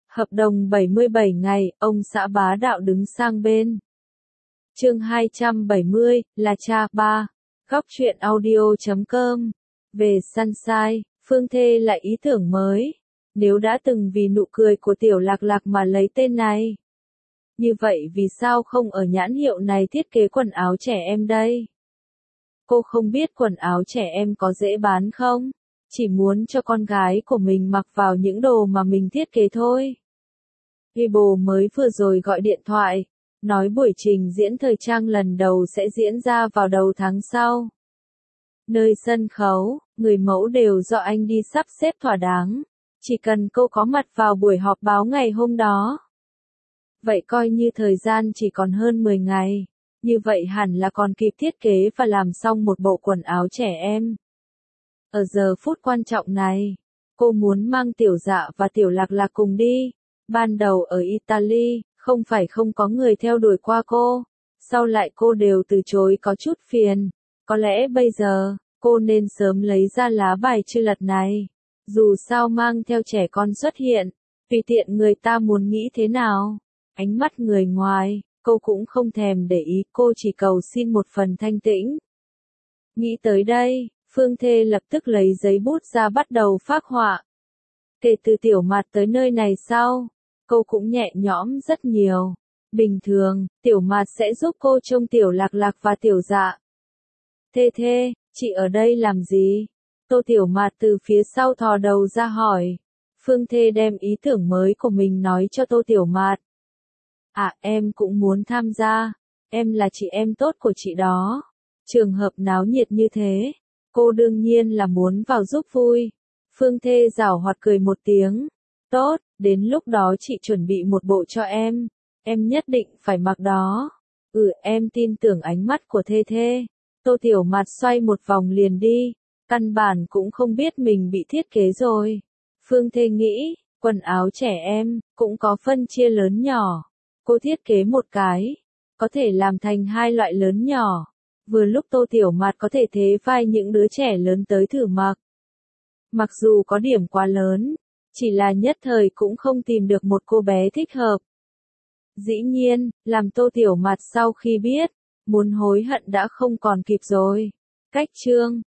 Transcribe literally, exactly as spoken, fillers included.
Hợp đồng bảy mươi bảy ngày, ông xã bá đạo đứng sang bên. Chương hai trăm bảy mươi, là cha, ba. Góc truyện audio chấm com. Về Sunshine, Phương Thê lại ý tưởng mới. Nếu đã từng vì nụ cười của Tiểu Lạc Lạc mà lấy tên này, như vậy vì sao không ở nhãn hiệu này thiết kế quần áo trẻ em đây? Cô không biết quần áo trẻ em có dễ bán không? Chỉ muốn cho con gái của mình mặc vào những đồ mà mình thiết kế thôi. Weibo mới vừa rồi gọi điện thoại, nói buổi trình diễn thời trang lần đầu sẽ diễn ra vào đầu tháng sau. Nơi sân khấu, người mẫu đều do anh đi sắp xếp thỏa đáng, chỉ cần cô có mặt vào buổi họp báo ngày hôm đó. Vậy coi như thời gian chỉ còn hơn mười ngày, như vậy hẳn là còn kịp thiết kế và làm xong một bộ quần áo trẻ em. Ở giờ phút quan trọng này, cô muốn mang Tiểu Dạ và Tiểu Lạc Lạc cùng đi. Ban đầu ở Italy, không phải không có người theo đuổi qua cô, sau lại cô đều từ chối có chút phiền. Có lẽ bây giờ, cô nên sớm lấy ra lá bài chưa lật này. Dù sao mang theo trẻ con xuất hiện, tùy tiện người ta muốn nghĩ thế nào. Ánh mắt người ngoài, cô cũng không thèm để ý, cô chỉ cầu xin một phần thanh tĩnh. Nghĩ tới đây, Phương Thê lập tức lấy giấy bút ra bắt đầu phác họa. Kể từ Tiểu Mạt tới nơi này sau, cô cũng nhẹ nhõm rất nhiều. Bình thường, Tiểu Mạt sẽ giúp cô trông Tiểu Lạc Lạc và Tiểu Dạ. Thê Thê, chị ở đây làm gì? Tô Tiểu Mạt từ phía sau thò đầu ra hỏi. Phương Thê đem ý tưởng mới của mình nói cho Tô Tiểu Mạt. À, em cũng muốn tham gia. Em là chị em tốt của chị đó. Trường hợp náo nhiệt như thế, cô đương nhiên là muốn vào giúp vui. Phương Thê giảo hoạt cười một tiếng. Tốt, đến lúc đó chị chuẩn bị một bộ cho em. Em nhất định phải mặc đó. Ừ, em tin tưởng ánh mắt của Thê Thê. Tô Tiểu Mạt xoay một vòng liền đi. Căn bản cũng không biết mình bị thiết kế rồi. Phương Thê nghĩ, quần áo trẻ em, cũng có phân chia lớn nhỏ. Cô thiết kế một cái, có thể làm thành hai loại lớn nhỏ. Vừa lúc Tô Tiểu Mạt có thể thế vai những đứa trẻ lớn tới thử mặc. Mặc dù có điểm quá lớn, chỉ là nhất thời cũng không tìm được một cô bé thích hợp. Dĩ nhiên, làm Tô Tiểu Mạt sau khi biết, muốn hối hận đã không còn kịp rồi. Cách chương